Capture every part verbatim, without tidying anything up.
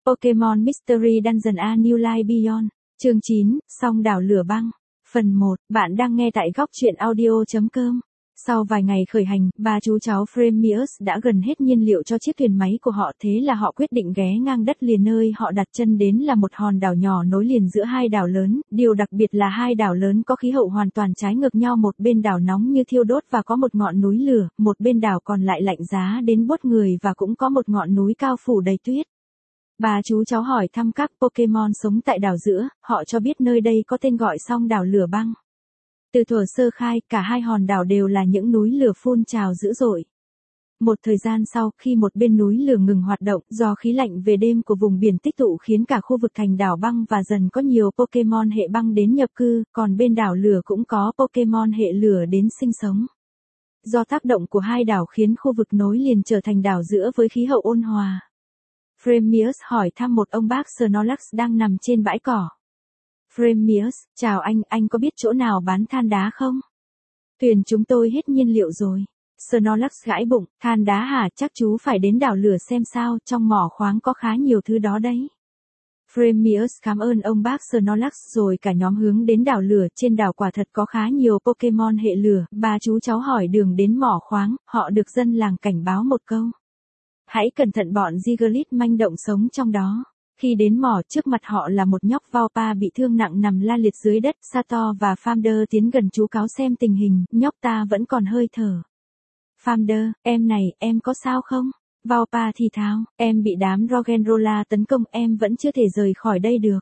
Pokemon Mystery Dungeon A New Life Beyond. Chương chín, Song đảo lửa băng. Phần một, bạn đang nghe tại góc truyện audio chấm com. Sau vài ngày khởi hành, ba chú cháu Fremius đã gần hết nhiên liệu cho chiếc thuyền máy của họ, thế là họ quyết định ghé ngang đất liền nơi họ đặt chân đến là một hòn đảo nhỏ nối liền giữa hai đảo lớn. Điều đặc biệt là hai đảo lớn có khí hậu hoàn toàn trái ngược nhau, một bên đảo nóng như thiêu đốt và có một ngọn núi lửa, một bên đảo còn lại lạnh giá đến buốt người và cũng có một ngọn núi cao phủ đầy tuyết. Ba chú cháu hỏi thăm các Pokemon sống tại đảo giữa, họ cho biết nơi đây có tên gọi Song đảo lửa băng. Từ thuở sơ khai, cả hai hòn đảo đều là những núi lửa phun trào dữ dội. Một thời gian sau, khi một bên núi lửa ngừng hoạt động, do khí lạnh về đêm của vùng biển tích tụ khiến cả khu vực thành đảo băng và dần có nhiều Pokemon hệ băng đến nhập cư, còn bên đảo lửa cũng có Pokemon hệ lửa đến sinh sống. Do tác động của hai đảo khiến khu vực nối liền trở thành đảo giữa với khí hậu ôn hòa. Fremius hỏi thăm một ông bác Snorlax đang nằm trên bãi cỏ. Fremius, chào anh, anh có biết chỗ nào bán than đá không? Thuyền chúng tôi hết nhiên liệu rồi. Snorlax gãi bụng, than đá hả, chắc chú phải đến đảo lửa xem sao, trong mỏ khoáng có khá nhiều thứ đó đấy. Fremius cảm ơn ông bác Snorlax rồi cả nhóm hướng đến đảo lửa. Trên đảo quả thật có khá nhiều Pokemon hệ lửa. Ba chú cháu hỏi đường đến mỏ khoáng, họ được dân làng cảnh báo một câu. Hãy cẩn thận, bọn Diglett manh động sống trong đó. Khi đến mỏ, trước mặt họ là một nhóc Vaupa bị thương nặng nằm la liệt dưới đất. Sato và Fander tiến gần chú cáo xem tình hình, nhóc ta vẫn còn hơi thở. Fander, em này, em có sao không? Vaupa thì thào, em bị đám Roggenrola tấn công, em vẫn chưa thể rời khỏi đây được.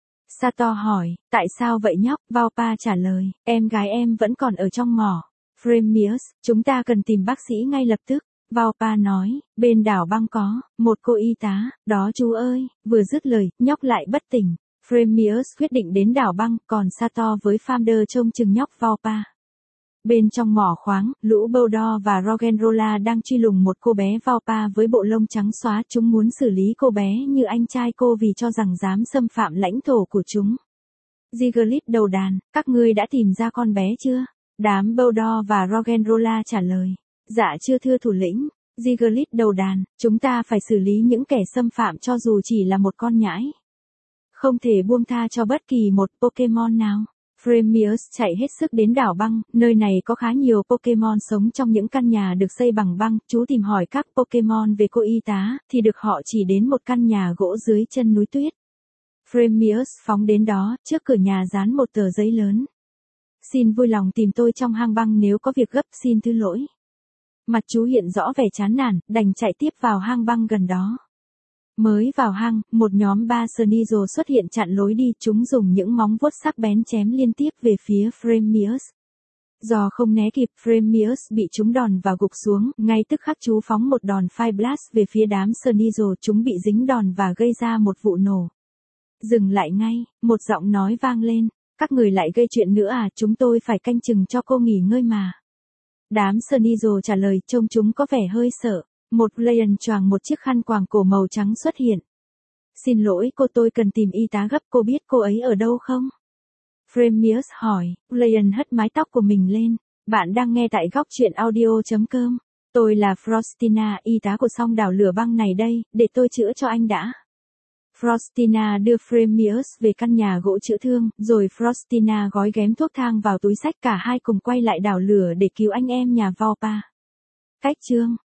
Sato hỏi, tại sao vậy nhóc? Vaupa trả lời, em gái em vẫn còn ở trong mỏ. Fremius, chúng ta cần tìm bác sĩ ngay lập tức. Vaupa nói, bên đảo băng có một cô y tá, đó chú ơi. Vừa dứt lời, nhóc lại bất tỉnh. Fremius quyết định đến đảo băng, còn Sato với Fander trông chừng nhóc Vaupa. Bên trong mỏ khoáng, lũ Bulldog và Roggenrola đang truy lùng một cô bé Vaupa với bộ lông trắng xóa. Chúng muốn xử lý cô bé như anh trai cô vì cho rằng dám xâm phạm lãnh thổ của chúng. Diglett đầu đàn, các ngươi đã tìm ra con bé chưa? Đám Bulldog và Roggenrola trả lời. Dạ chưa thưa thủ lĩnh. Diglett đầu đàn, chúng ta phải xử lý những kẻ xâm phạm cho dù chỉ là một con nhãi. Không thể buông tha cho bất kỳ một Pokemon nào. Fremius chạy hết sức đến đảo băng, nơi này có khá nhiều Pokemon sống trong những căn nhà được xây bằng băng. Chú tìm hỏi các Pokemon về cô y tá, thì được họ chỉ đến một căn nhà gỗ dưới chân núi tuyết. Fremius phóng đến đó, trước cửa nhà dán một tờ giấy lớn. Xin vui lòng tìm tôi trong hang băng nếu có việc gấp, xin thứ lỗi. Mặt chú hiện rõ vẻ chán nản, đành chạy tiếp vào hang băng gần đó. Mới vào hang, một nhóm ba Sneasel xuất hiện chặn lối đi, chúng dùng những móng vuốt sắc bén chém liên tiếp về phía Fremius. Do không né kịp, Fremius bị chúng đòn và gục xuống, ngay tức khắc chú phóng một đòn Fire Blast về phía đám Sneasel, chúng bị dính đòn và gây ra một vụ nổ. Dừng lại ngay, một giọng nói vang lên, các người lại gây chuyện nữa à, chúng tôi phải canh chừng cho cô nghỉ ngơi mà. Đám Sneasel trả lời, trông chúng có vẻ hơi sợ. Một Lion choàng một chiếc khăn quàng cổ màu trắng xuất hiện. Xin lỗi cô, tôi cần tìm y tá gấp, cô biết cô ấy ở đâu không? Fremius hỏi. Lion hất mái tóc của mình lên. Bạn đang nghe tại góc truyện audio chấm com. Tôi là Frostina, y tá của Song đảo lửa băng này đây, để tôi chữa cho anh đã. Frostina đưa Fremius về căn nhà gỗ chữa thương, rồi Frostina gói ghém thuốc thang vào túi xách, cả hai cùng quay lại đảo lửa để cứu anh em nhà Vaupa. Cách chương